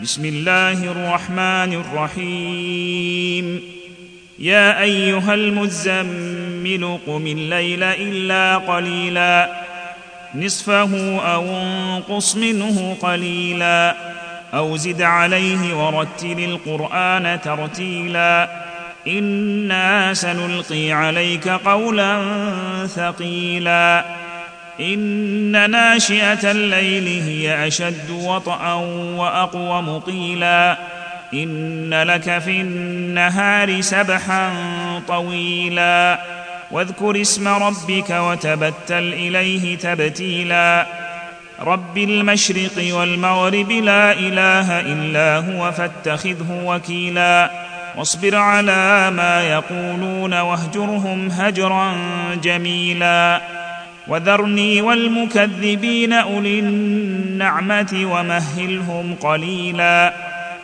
بسم الله الرحمن الرحيم يا أيها المزمل قم الليل إلا قليلا نصفه أو انقص منه قليلا أو زد عليه ورتل القرآن ترتيلا إنا سنلقي عليك قولا ثقيلا إن ناشئة الليل هي أشد وطئا وأقوم قيلا إن لك في النهار سبحا طويلا واذكر اسم ربك وتبتل إليه تبتيلا رب المشرق والمغرب لا إله إلا هو فاتخذه وكيلا واصبر على ما يقولون واهجرهم هجرا جميلا وذرني والمكذبين أولي النعمة ومهلهم قليلا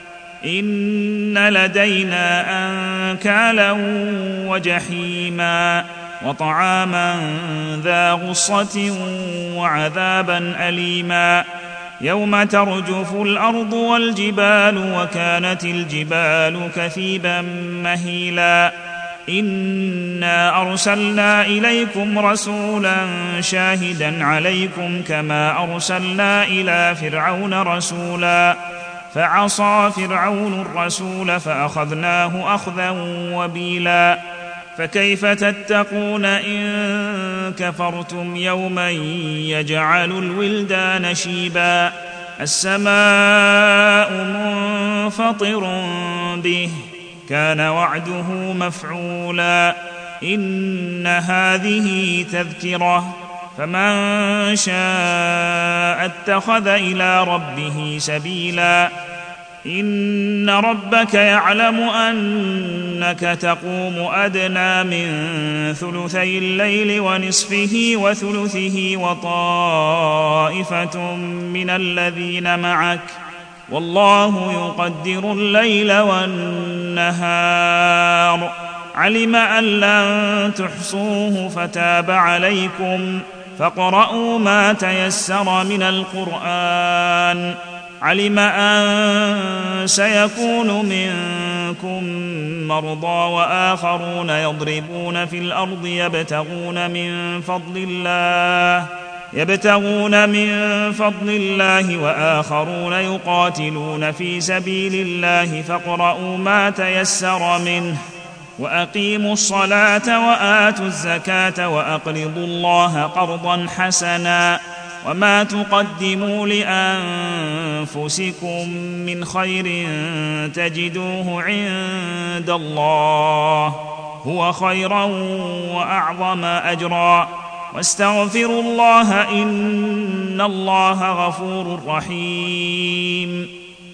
إن لدينا أنكالا وجحيما وطعاما ذا غصة وعذابا أليما يوم ترجف الأرض والجبال وكانت الجبال كثيبا مهيلا إنا أرسلنا إليكم رسولا شاهدا عليكم كما أرسلنا إلى فرعون رسولا فعصى فرعون الرسول فأخذناه أخذا وبيلا فكيف تتقون إن كفرتم يوما يجعل الولدان شيبا السماء منفطر به كان وعده مفعولا إن هذه تذكرة فمن شاء اتخذ إلى ربه سبيلا إن ربك يعلم أنك تقوم أدنى من ثلثي الليل ونصفه وثلثه وطائفة من الذين معك والله يقدر الليل والنهار علم أن لن تحصوه فتاب عليكم فاقرؤوا ما تيسر من القرآن علم أن سيكون منكم مرضى وآخرون يضربون في الأرض يبتغون من فضل الله وآخرون يقاتلون في سبيل الله فاقرؤوا ما تيسر منه وأقيموا الصلاة وآتوا الزكاة وأقرضوا الله قرضا حسنا وما تقدموا لأنفسكم من خير تجدوه عند الله هو خيرا وأعظم أجرا واستغفروا الله إن الله غفور رحيم